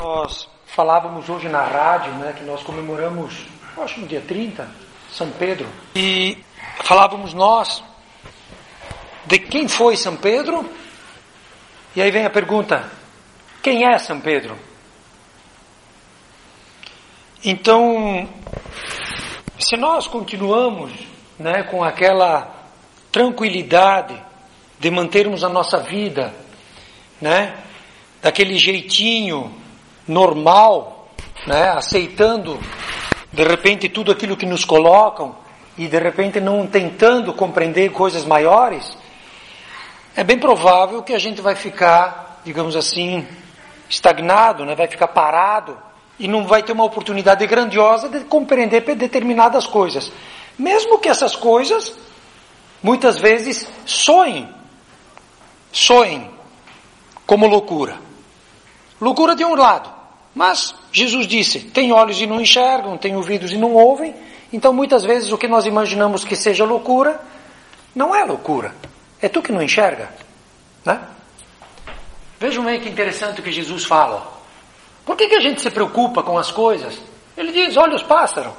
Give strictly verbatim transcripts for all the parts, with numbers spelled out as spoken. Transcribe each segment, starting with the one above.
Nós falávamos hoje na rádio, né, que nós comemoramos, eu acho no dia trinta, São Pedro. E falávamos nós de quem foi São Pedro. E aí vem a pergunta, quem é São Pedro? Então, se nós continuamos, né, com aquela tranquilidade de mantermos a nossa vida, né, daquele jeitinho normal, né, aceitando de repente tudo aquilo que nos colocam e de repente não tentando compreender coisas maiores, é bem provável que a gente vai ficar, digamos assim, estagnado, né, vai ficar parado e não vai ter uma oportunidade grandiosa de compreender determinadas coisas, mesmo que essas coisas muitas vezes soem, soem como loucura. Loucura de um lado, mas Jesus disse, tem olhos e não enxergam, tem ouvidos e não ouvem, então muitas vezes o que nós imaginamos que seja loucura, não é loucura, é tu que não enxerga, né? Vejam bem que interessante o que Jesus fala. Por que que a gente se preocupa com as coisas? Ele diz, olha os pássaros,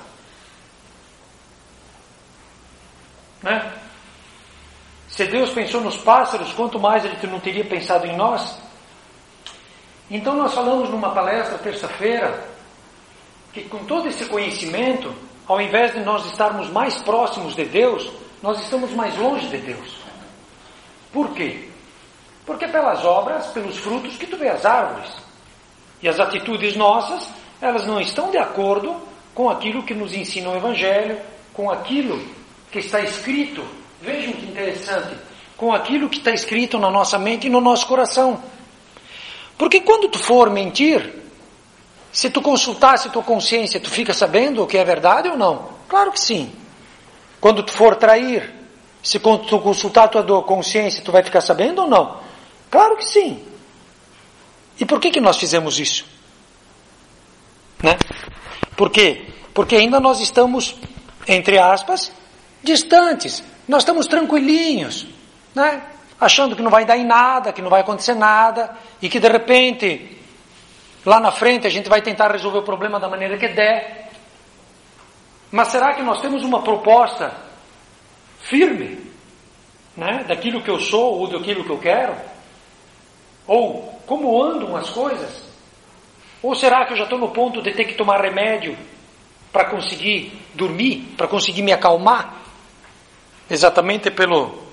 né? Se Deus pensou nos pássaros, quanto mais Ele não teria pensado em nós? Então nós falamos numa palestra terça-feira que com todo esse conhecimento, ao invés de nós estarmos mais próximos de Deus, nós estamos mais longe de Deus. Por quê? Porque pelas obras, pelos frutos que tu vê as árvores. E as atitudes nossas, elas não estão de acordo com aquilo que nos ensina o Evangelho, com aquilo que está escrito. Vejam que interessante, com aquilo que está escrito na nossa mente e no nosso coração. Porque quando tu for mentir, se tu consultasse tua consciência, tu fica sabendo o que é verdade ou não? Claro que sim. Quando tu for trair, se quando tu consultar tua consciência, tu vai ficar sabendo ou não? Claro que sim. E por que que nós fizemos isso? Né? Por quê? Porque ainda nós estamos, entre aspas, distantes. Nós estamos tranquilinhos, né? Achando que não vai dar em nada, que não vai acontecer nada, e que de repente, lá na frente, a gente vai tentar resolver o problema da maneira que der. Mas será que nós temos uma proposta firme, né, daquilo que eu sou ou daquilo que eu quero? Ou como andam as coisas? Ou será que eu já estou no ponto de ter que tomar remédio para conseguir dormir, para conseguir me acalmar? Exatamente pelo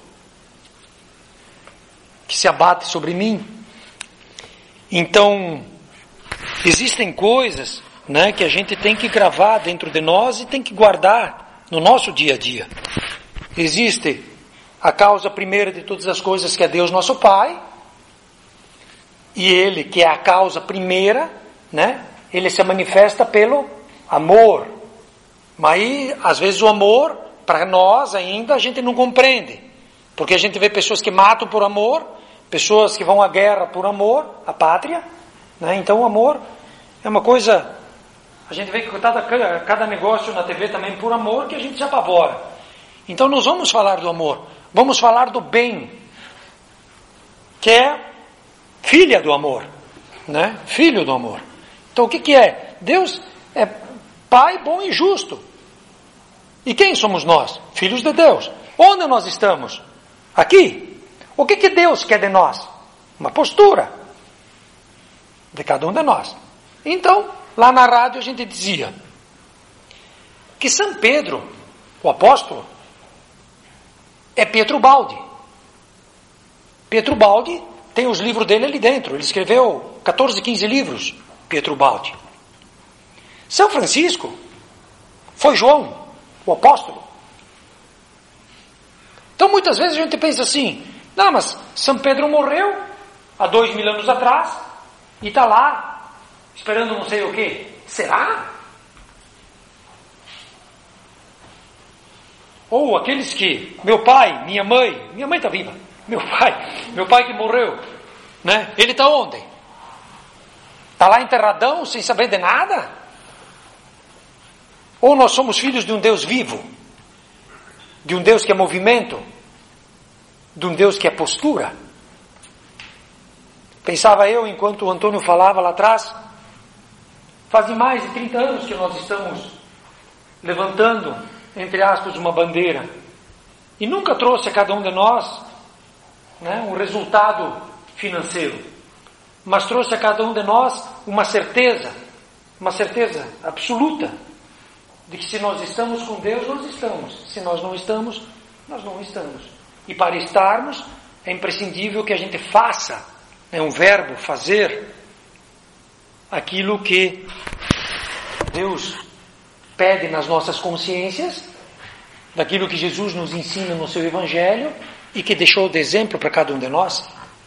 que se abate sobre mim. Então, existem coisas, né, que a gente tem que gravar dentro de nós e tem que guardar no nosso dia a dia. Existe a causa primeira de todas as coisas, que é Deus nosso Pai, e Ele, que é a causa primeira, né, Ele se manifesta pelo amor. Mas aí, às vezes o amor, para nós ainda, a gente não compreende. Porque a gente vê pessoas que matam por amor, pessoas que vão à guerra por amor, à pátria, né? Então o amor é uma coisa, a gente vê que cada, cada negócio na T V também por amor, que a gente se apavora. Então nós vamos falar do amor, vamos falar do bem, que é filha do amor, né? Filho do amor. Então o que que é? Deus é Pai bom e justo. E quem somos nós? Filhos de Deus. Onde nós estamos? Aqui. O que que Deus quer de nós? Uma postura de cada um de nós. Então, lá na rádio a gente dizia que São Pedro, o apóstolo, é Pietro Baldi. Pietro Baldi tem os livros dele ali dentro. Ele escreveu catorze, quinze livros, Pietro Baldi. São Francisco foi João, o apóstolo. Então muitas vezes a gente pensa assim, não, mas São Pedro morreu há dois mil anos atrás e está lá esperando não sei o quê. Será? Ou aqueles que, meu pai, minha mãe, minha mãe está viva, meu pai, meu pai que morreu, né? Ele está onde? Está lá enterradão, sem saber de nada? Ou nós somos filhos de um Deus vivo, de um Deus que é movimento, de um Deus que é postura? Pensava eu, enquanto o Antônio falava lá atrás, Fazem mais de trinta anos que nós estamos levantando, entre aspas, uma bandeira. E nunca trouxe a cada um de nós, né, um resultado financeiro. Mas trouxe a cada um de nós uma certeza, uma certeza absoluta, de que se nós estamos com Deus, nós estamos. Se nós não estamos, nós não estamos. E para estarmos, é imprescindível que a gente faça, é um verbo, fazer, aquilo que Deus pede nas nossas consciências, daquilo que Jesus nos ensina no seu Evangelho e que deixou de exemplo para cada um de nós.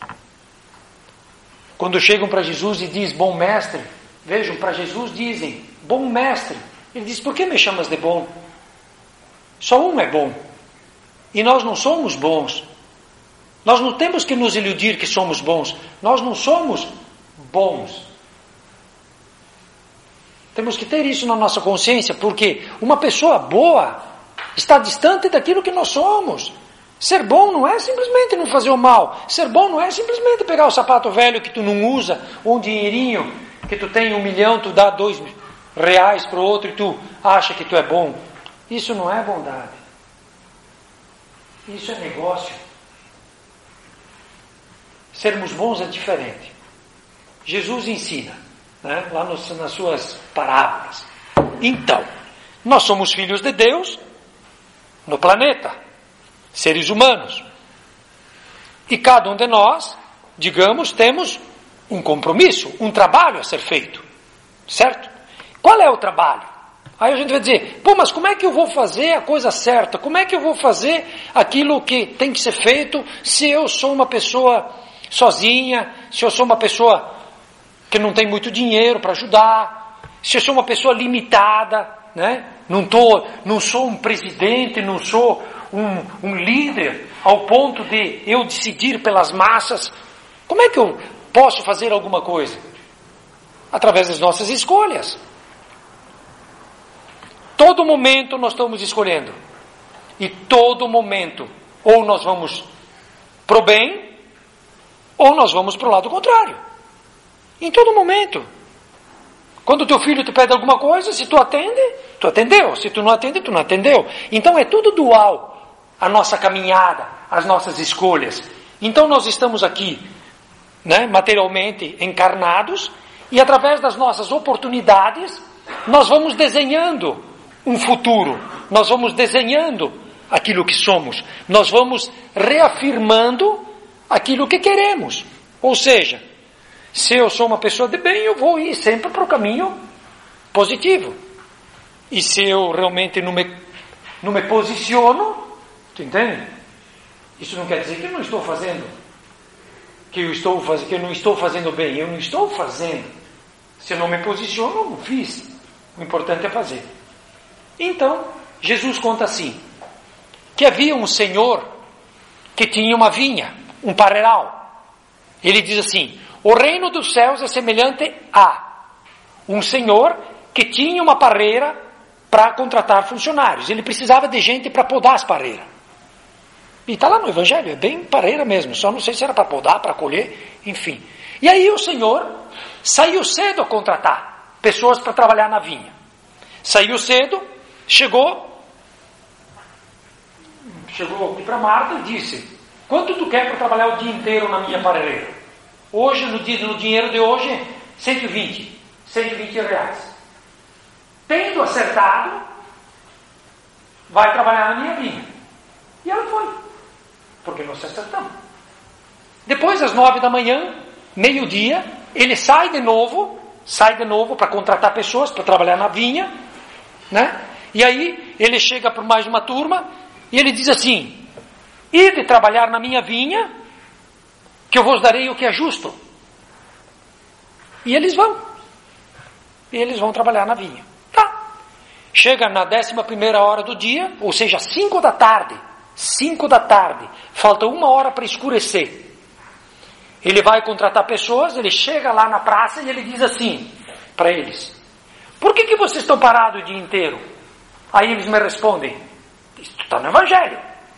Quando chegam para Jesus e diz bom mestre, vejam, para Jesus dizem bom mestre. Ele diz, por que me chamas de bom? Só um é bom. E nós não somos bons. Nós não temos que nos iludir que somos bons. Nós não somos bons. Temos que ter isso na nossa consciência, porque uma pessoa boa está distante daquilo que nós somos. Ser bom não é simplesmente não fazer o mal. Ser bom não é simplesmente pegar o sapato velho que tu não usa, ou um dinheirinho que tu tem um milhão, tu dá dois reais para o outro e tu acha que tu é bom. Isso não é bondade. Isso é negócio. Sermos bons é diferente. Jesus ensina, né, lá nos, nas suas parábolas. Então, nós somos filhos de Deus no planeta, seres humanos. E cada um de nós, digamos, temos um compromisso, um trabalho a ser feito. Certo? Qual é o trabalho? Aí a gente vai dizer, pô, mas como é que eu vou fazer a coisa certa? Como é que eu vou fazer aquilo que tem que ser feito se eu sou uma pessoa sozinha, se eu sou uma pessoa que não tem muito dinheiro para ajudar, se eu sou uma pessoa limitada, né? Não, tô, não sou um presidente, não sou um, um líder ao ponto de eu decidir pelas massas. Como é que eu posso fazer alguma coisa? Através das nossas escolhas. Todo momento nós estamos escolhendo. E todo momento, ou nós vamos para o bem, ou nós vamos para o lado contrário. Em todo momento. Quando o teu filho te pede alguma coisa, se tu atende, tu atendeu. Se tu não atende, tu não atendeu. Então é tudo dual, a nossa caminhada, as nossas escolhas. Então nós estamos aqui, né, materialmente encarnados, e através das nossas oportunidades, nós vamos desenhando um futuro. Nós vamos desenhando aquilo que somos. Nós vamos reafirmando aquilo que queremos. Ou seja, se eu sou uma pessoa de bem, eu vou ir sempre para o caminho positivo. E se eu realmente não me, não me posiciono, tu entende? Isso não quer dizer que eu não estou fazendo, que eu, estou faz, que eu não estou fazendo bem. Eu não estou fazendo. Se eu não me posiciono, eu não fiz. O importante é fazer. Então, Jesus conta assim, que havia um senhor que tinha uma vinha, um parreiral. Ele diz assim, o reino dos céus é semelhante a um senhor que tinha uma parreira para contratar funcionários. Ele precisava de gente para podar as parreiras. E está lá no Evangelho, é bem parreira mesmo, só não sei se era para podar, para colher, enfim. E aí o senhor saiu cedo a contratar pessoas para trabalhar na vinha. Saiu cedo, chegou, chegou aqui para Marta e disse, quanto tu quer para trabalhar o dia inteiro na minha parreira? Hoje, no, dia, no dinheiro de hoje, cento e vinte, cento e vinte reais. Tendo acertado, vai trabalhar na minha vinha. E ela foi, porque nós acertamos. Depois, às nove da manhã, meio-dia, ele sai de novo, sai de novo para contratar pessoas para trabalhar na vinha, né? E aí, ele chega por mais uma turma, e ele diz assim, ide trabalhar na minha vinha, que eu vos darei o que é justo. E eles vão. E eles vão trabalhar na vinha. Tá. Chega na décima primeira hora do dia, ou seja, cinco da tarde. Cinco da tarde. Falta uma hora para escurecer. Ele vai contratar pessoas, ele chega lá na praça e ele diz assim para eles, por que, que vocês estão parados o dia inteiro? Aí eles me respondem, isso está no Evangelho.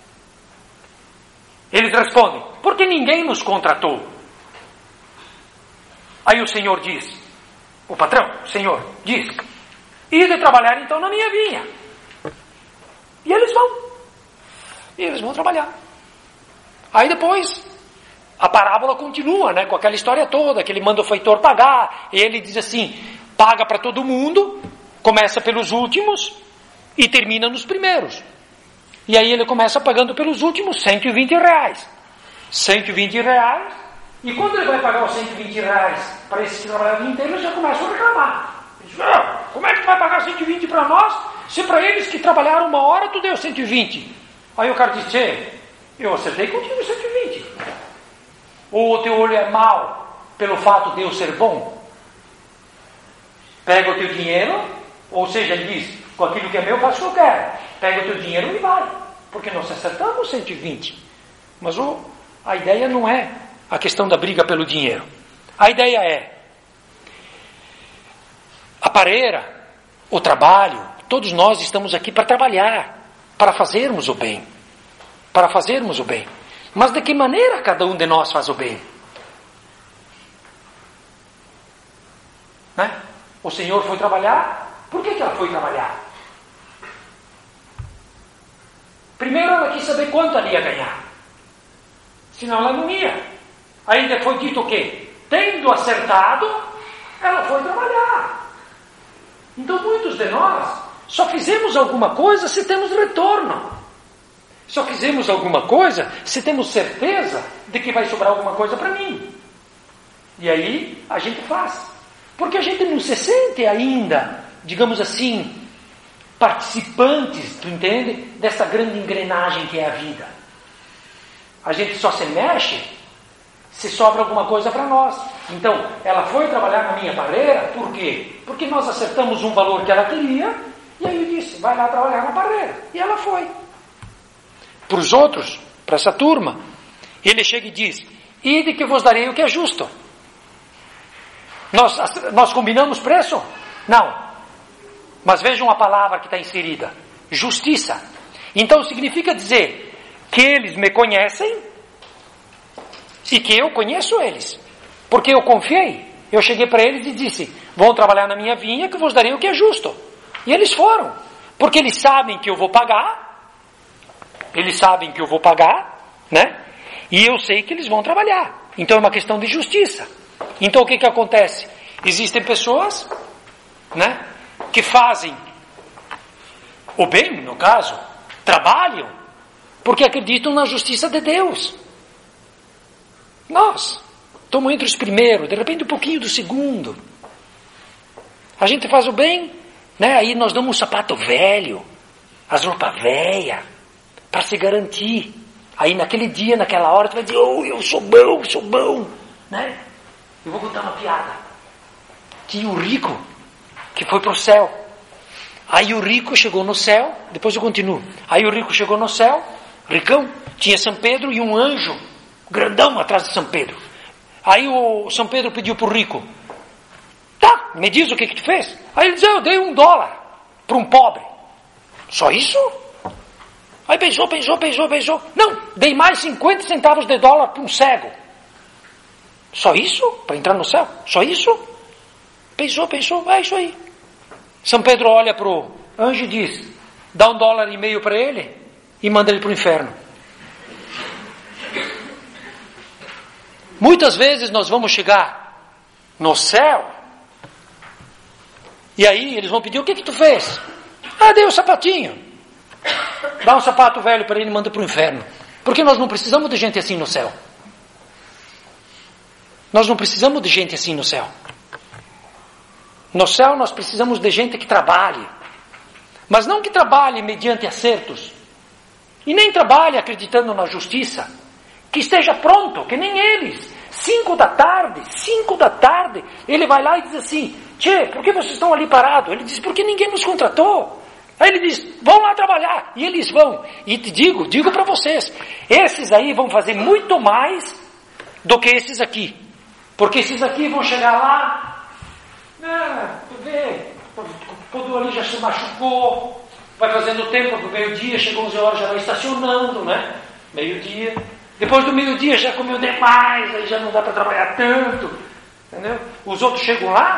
Eles respondem, porque ninguém nos contratou. Aí o Senhor diz, o patrão, o senhor, diz: ide trabalhar então na minha vinha. E eles vão. E eles vão trabalhar. Aí depois, a parábola continua, né, com aquela história toda, que ele manda o feitor pagar, e ele diz assim, paga para todo mundo, começa pelos últimos e termina nos primeiros. E aí ele começa pagando pelos últimos cento e vinte reais. cento e vinte reais, e quando ele vai pagar os cento e vinte reais para esses que trabalharam o dia inteiro, eles já começam a reclamar. Eles dizem, ah, como é que tu vai pagar cento e vinte para nós, se para eles que trabalharam uma hora tu deu cento e vinte? Aí o cara diz, tchê, eu acertei contigo cento e vinte. Ou o teu olho é mau pelo fato de eu ser bom? Pega o teu dinheiro, ou seja, ele diz, com aquilo que é meu, faço o que eu quero. Pega o teu dinheiro e vai. Porque nós acertamos cento e vinte. Mas oh, a ideia não é a questão da briga pelo dinheiro. A ideia é a pareira, o trabalho, todos nós estamos aqui para trabalhar, para fazermos o bem. Para fazermos o bem. Mas de que maneira cada um de nós faz o bem? Né? O Senhor foi trabalhar. Por que que ela foi trabalhar? Primeiro ela quis saber quanto ela ia ganhar. Senão ela não ia. Ainda foi dito o quê? Tendo acertado, ela foi trabalhar. Então muitos de nós só fizemos alguma coisa se temos retorno. Só fizemos alguma coisa se temos certeza de que vai sobrar alguma coisa para mim. E aí a gente faz. Porque a gente não se sente ainda, digamos assim, participantes, tu entende? Dessa grande engrenagem que é a vida. A gente só se mexe se sobra alguma coisa para nós. Então, ela foi trabalhar na minha parreira, por quê? Porque nós acertamos um valor que ela queria, e aí eu disse, vai lá trabalhar na parreira. E ela foi. Para os outros, para essa turma, ele chega e diz, ide que vos darei o que é justo. Nós, nós combinamos preço? Não. Mas vejam a palavra que está inserida. Justiça. Então significa dizer que eles me conhecem e que eu conheço eles. Porque eu confiei. Eu cheguei para eles e disse, vão trabalhar na minha vinha que vos darei o que é justo. E eles foram. Porque eles sabem que eu vou pagar. Eles sabem que eu vou pagar, né? E eu sei que eles vão trabalhar. Então é uma questão de justiça. Então o que que acontece? Existem pessoas, né, que fazem o bem, no caso, trabalham, porque acreditam na justiça de Deus. Nós estamos entre os primeiros, de repente um pouquinho do segundo. A gente faz o bem, né? Aí nós damos um sapato velho, as roupas velhas, para se garantir. Aí naquele dia, naquela hora, tu vai dizer, oh, eu sou bom, sou bom, né? Eu vou contar uma piada. Tinha um rico que foi para o céu. Aí o rico chegou no céu, depois eu continuo. Aí o rico chegou no céu, ricão, tinha São Pedro e um anjo grandão atrás de São Pedro. Aí o São Pedro pediu para o rico, tá, me diz o que que tu fez? Aí ele disse, eu dei um dólar para um pobre. Só isso? Aí pensou, pensou, pensou, pensou. Não, dei mais cinquenta centavos de dólar para um cego. Só isso? Para entrar no céu? Só isso? Pensou, pensou, é isso aí. São Pedro olha para o anjo e diz, dá um dólar e meio para ele e manda ele para o inferno. Muitas vezes nós vamos chegar no céu e aí eles vão pedir, o que que tu fez? Ah, dei um sapatinho. Dá um sapato velho para ele e manda para o inferno. Porque nós não precisamos de gente assim no céu. Nós não precisamos de gente assim no céu. No céu nós precisamos de gente que trabalhe. Mas não que trabalhe mediante acertos. E nem trabalhe acreditando na justiça. Que esteja pronto, que nem eles. Cinco da tarde, cinco da tarde, ele vai lá e diz assim, tchê, por que vocês estão ali parados? Ele diz, porque ninguém nos contratou. Aí ele diz, vão lá trabalhar. E eles vão. E te digo, digo para vocês, esses aí vão fazer muito mais do que esses aqui. Porque esses aqui vão chegar lá, ah, tu vê, todo ali já se machucou, vai fazendo tempo do meio-dia, chegou onze horas, já vai estacionando, né? Meio-dia. Depois do meio-dia já comeu demais, aí já não dá para trabalhar tanto. Entendeu? Os outros chegam lá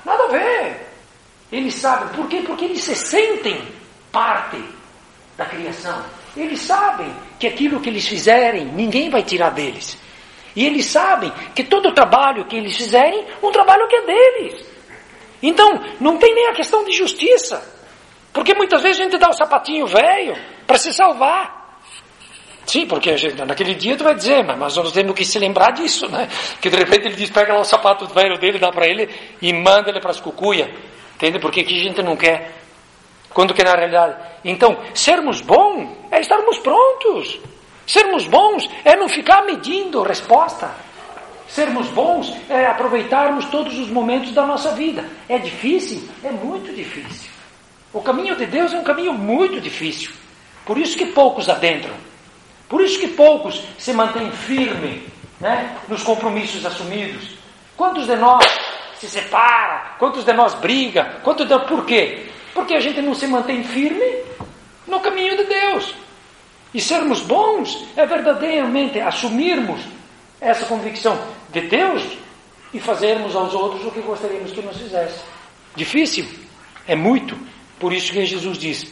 Nada a ver. Eles sabem. Por quê? Porque eles se sentem parte da criação. Eles sabem que aquilo que eles fizerem, ninguém vai tirar deles. E eles sabem que todo o trabalho que eles fizerem, um trabalho que é deles. Então, não tem nem a questão de justiça. Porque muitas vezes a gente dá o sapatinho velho para se salvar. Sim, porque a gente, naquele dia tu vai dizer, mas nós temos que se lembrar disso, né? Que de repente ele diz, pega lá o sapato velho dele, dá para ele e manda ele para as cucuias. Entende? Porque que a gente não quer. Quando que na realidade... Então, sermos bons é estarmos prontos. Sermos bons é não ficar medindo resposta. Sermos bons é aproveitarmos todos os momentos da nossa vida. É difícil? É muito difícil. O caminho de Deus é um caminho muito difícil. Por isso que poucos adentram. Por isso que poucos se mantêm firmes, né, nos compromissos assumidos. Quantos de nós se separam? Quantos de nós brigam? Quantos de... Por quê? Porque a gente não se mantém firme no caminho de Deus. E sermos bons é verdadeiramente assumirmos essa convicção de Deus e fazermos aos outros o que gostaríamos que nos fizesse. Difícil? É muito. Por isso que Jesus diz,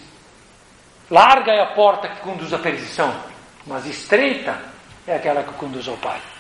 larga é a porta que conduz à perdição, mas estreita é aquela que conduz ao Pai.